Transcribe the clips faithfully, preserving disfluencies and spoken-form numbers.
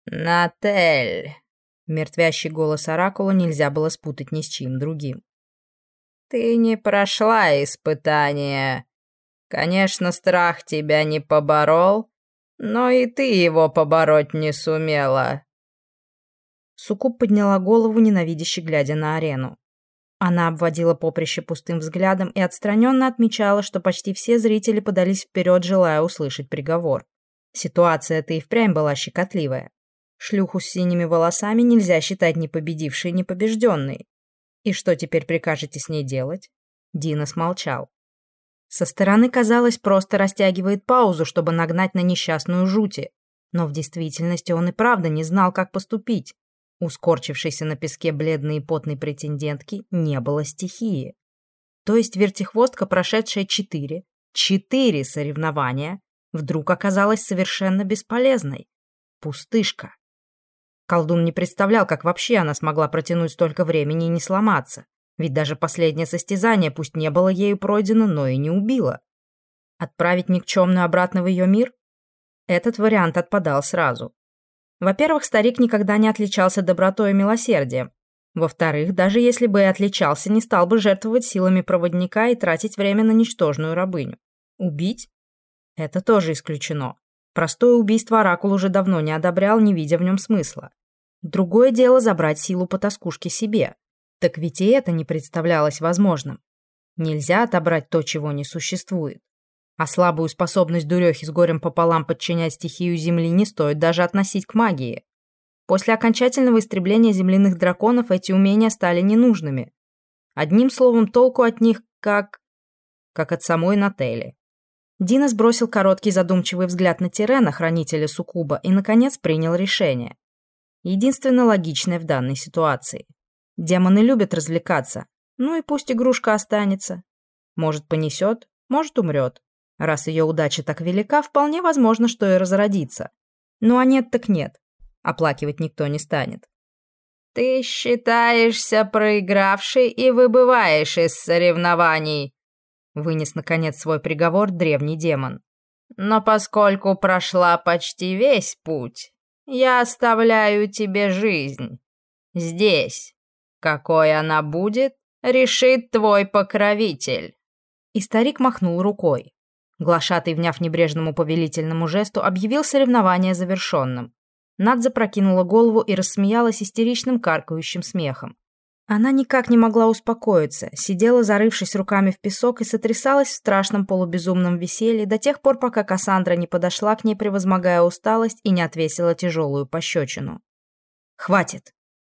«Натель!» Мертвящий голос Оракула нельзя было спутать ни с чьим другим. «Ты не прошла испытание. Конечно, страх тебя не поборол, но и ты его побороть не сумела». Суккуб подняла голову, ненавидяще глядя на арену. Она обводила поприще пустым взглядом и отстраненно отмечала, что почти все зрители подались вперед, желая услышать приговор. Ситуация-то и впрямь была щекотливая. Шлюху с синими волосами нельзя считать ни победившей, ни побежденной. И что теперь прикажете с ней делать? Дина смолчал. Со стороны, казалось, просто растягивает паузу, чтобы нагнать на несчастную жути. Но в действительности он и правда не знал, как поступить. У скорчившейся на песке бледной и потной претендентки не было стихии. То есть вертихвостка, прошедшая четыре, четыре соревнования, вдруг оказалась совершенно бесполезной. Пустышка. Колдун не представлял, как вообще она смогла протянуть столько времени и не сломаться. Ведь даже последнее состязание, пусть не было ею пройдено, но и не убило. Отправить никчемную обратно в ее мир? Этот вариант отпадал сразу. Во-первых, старик никогда не отличался добротой и милосердием. Во-вторых, даже если бы и отличался, не стал бы жертвовать силами проводника и тратить время на ничтожную рабыню. Убить? Это тоже исключено. Простое убийство Оракул уже давно не одобрял, не видя в нем смысла. Другое дело забрать силу потаскушки себе. Так ведь и это не представлялось возможным. Нельзя отобрать то, чего не существует. А слабую способность дурехи с горем пополам подчинять стихию Земли не стоит даже относить к магии. После окончательного истребления земляных драконов эти умения стали ненужными. Одним словом, толку от них как... как от самой Нателли. Дина сбросил короткий задумчивый взгляд на Тирена, хранителя Суккуба, и, наконец, принял решение. Единственно логичное в данной ситуации. Демоны любят развлекаться. Ну и пусть игрушка останется. Может, понесет, может, умрет. Раз ее удача так велика, вполне возможно, что и разродится. Ну а нет так нет. Оплакивать никто не станет. «Ты считаешься проигравшей и выбываешь из соревнований», вынес, наконец, свой приговор древний демон. «Но поскольку прошла почти весь путь, я оставляю тебе жизнь. Здесь. Какой она будет, решит твой покровитель». И старик махнул рукой. Глашатый, вняв небрежному повелительному жесту, объявил соревнование завершенным. Над запрокинула голову и рассмеялась истеричным каркающим смехом. Она никак не могла успокоиться, сидела, зарывшись руками в песок, и сотрясалась в страшном полубезумном веселье до тех пор, пока Кассандра не подошла к ней, превозмогая усталость, и не отвесила тяжелую пощечину. «Хватит!»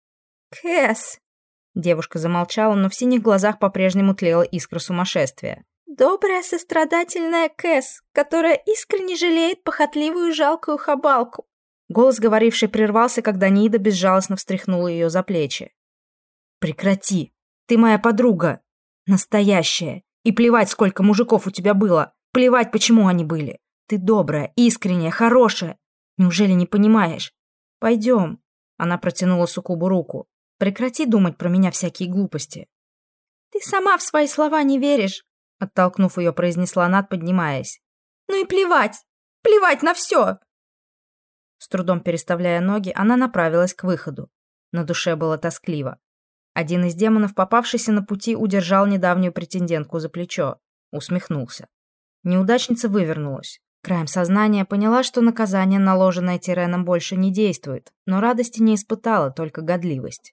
«Кэс!» Девушка замолчала, но в синих глазах по-прежнему тлела искра сумасшествия. «Добрая, сострадательная Кэс, которая искренне жалеет похотливую жалкую хабалку». Голос говорившей прервался, когда Нида безжалостно встряхнула ее за плечи. «Прекрати! Ты моя подруга! Настоящая! И плевать, сколько мужиков у тебя было! Плевать, почему они были! Ты добрая, искренняя, хорошая! Неужели не понимаешь? Пойдем!» Она протянула Суккубу руку. «Прекрати думать про меня всякие глупости!» «Ты сама в свои слова не веришь!» Оттолкнув ее, произнесла Над, поднимаясь. «Ну и плевать! Плевать на все!» С трудом переставляя ноги, она направилась к выходу. На душе было тоскливо. Один из демонов, попавшийся на пути, удержал недавнюю претендентку за плечо. Усмехнулся. Неудачница вывернулась. Краем сознания поняла, что наказание, наложенное Тиреном, больше не действует, но радости не испытала, только годливость.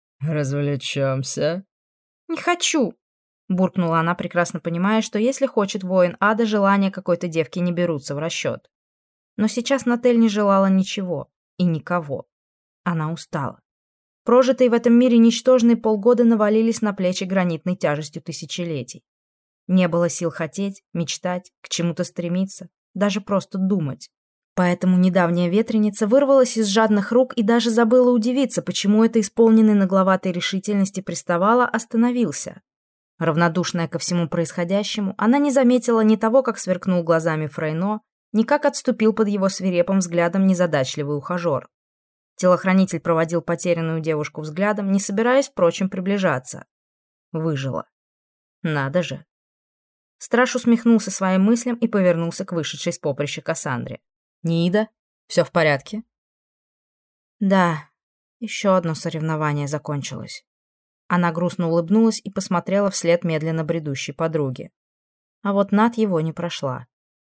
«Развлечемся?» «Не хочу!» — буркнула она, прекрасно понимая, что если хочет воин ада, желания какой-то девки не берутся в расчет. Но сейчас Натель не желала ничего и никого. Она устала. Прожитые в этом мире ничтожные полгода навалились на плечи гранитной тяжестью тысячелетий. Не было сил хотеть, мечтать, к чему-то стремиться, даже просто думать. Поэтому недавняя ветреница вырвалась из жадных рук и даже забыла удивиться, почему это исполненный нагловатой решительности приставала остановился. Равнодушная ко всему происходящему, она не заметила ни того, как сверкнул глазами Фрейно, ни как отступил под его свирепым взглядом незадачливый ухажер. Телохранитель проводил потерянную девушку взглядом, не собираясь, впрочем, приближаться. Выжила. Надо же. Страж усмехнулся своим мыслям и повернулся к вышедшей с поприща Кассандре. «Нида, все в порядке?» Да, еще одно соревнование закончилось. Она грустно улыбнулась и посмотрела вслед медленно бредущей подруге. А вот Над его не прошла.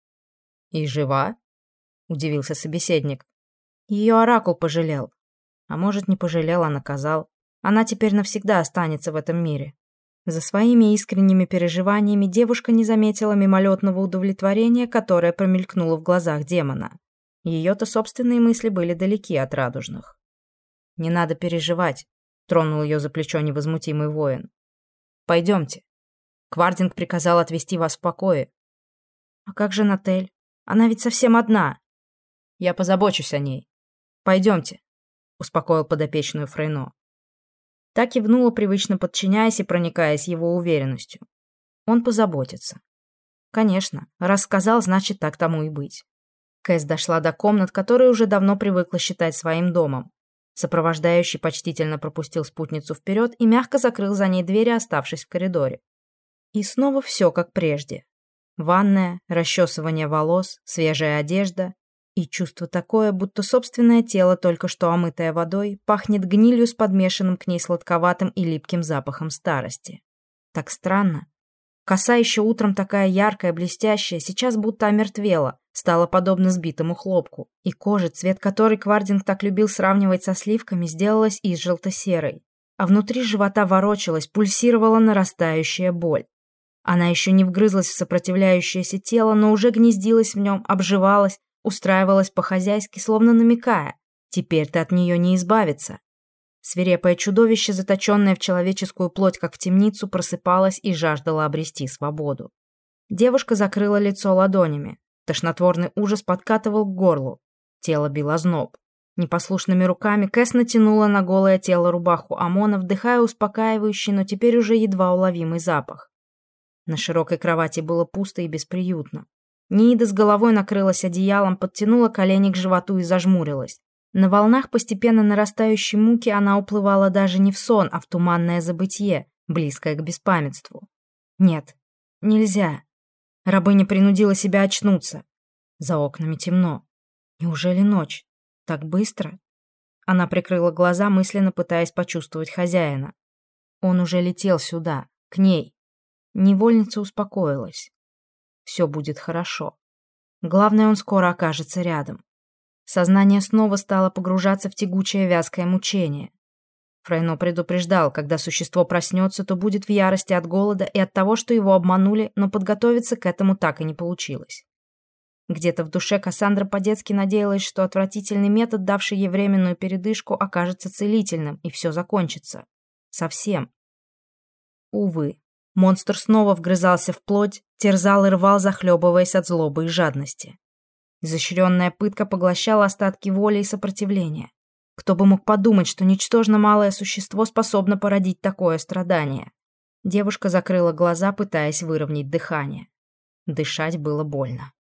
«И жива?» — удивился собеседник. Ее оракул пожалел. А может, не пожалел, а наказал. Она теперь навсегда останется в этом мире. За своими искренними переживаниями девушка не заметила мимолетного удовлетворения, которое промелькнуло в глазах демона. Ее-то собственные мысли были далеки от радужных. «Не надо переживать», — тронул ее за плечо невозмутимый воин. «Пойдемте. Квардинг приказал отвезти вас в покое». «А как же Натель? Она ведь совсем одна». «Я позабочусь о ней. Пойдемте», — успокоил подопечную Фрейно. Та кивнула, привычно подчиняясь и проникаясь его уверенностью. Он позаботится. Конечно, раз сказал, значит, так тому и быть. Кэс дошла до комнат, которые уже давно привыкла считать своим домом. Сопровождающий почтительно пропустил спутницу вперед и мягко закрыл за ней двери, оставшись в коридоре. И снова все как прежде. Ванная, расчесывание волос, свежая одежда и чувство такое, будто собственное тело, только что омытое водой, пахнет гнилью с подмешанным к ней сладковатым и липким запахом старости. Так странно. Коса еще утром такая яркая, блестящая, сейчас будто омертвела, стала подобна сбитому хлопку, и кожа, цвет которой Квардинг так любил сравнивать со сливками, сделалась изжелто-серой. А внутри живота ворочалась, пульсировала нарастающая боль. Она еще не вгрызлась в сопротивляющееся тело, но уже гнездилась в нем, обживалась, устраивалась по-хозяйски, словно намекая: теперь ты от нее не избавиться. Свирепое чудовище, заточенное в человеческую плоть, как в темницу, просыпалось и жаждало обрести свободу. Девушка закрыла лицо ладонями. Тошнотворный ужас подкатывал к горлу. Тело бил озноб. Непослушными руками Кэс натянула на голое тело рубаху Амона, вдыхая успокаивающий, но теперь уже едва уловимый запах. На широкой кровати было пусто и бесприютно. Ниида с головой накрылась одеялом, подтянула колени к животу и зажмурилась. На волнах постепенно нарастающей муки она уплывала даже не в сон, а в туманное забытье, близкое к беспамятству. Нет, нельзя. Рабыня принудила себя очнуться. За окнами темно. Неужели ночь? Так быстро? Она прикрыла глаза, мысленно пытаясь почувствовать хозяина. Он уже летел сюда, к ней. Невольница успокоилась. Все будет хорошо. Главное, он скоро окажется рядом. Сознание снова стало погружаться в тягучее вязкое мучение. Фрейно предупреждал, когда существо проснется, то будет в ярости от голода и от того, что его обманули, но подготовиться к этому так и не получилось. Где-то в душе Кассандра по-детски надеялась, что отвратительный метод, давший ей временную передышку, окажется целительным, и все закончится. Совсем. Увы. Монстр снова вгрызался в плоть, терзал и рвал, захлебываясь от злобы и жадности. Изощренная пытка поглощала остатки воли и сопротивления. Кто бы мог подумать, что ничтожно малое существо способно породить такое страдание. Девушка закрыла глаза, пытаясь выровнять дыхание. Дышать было больно.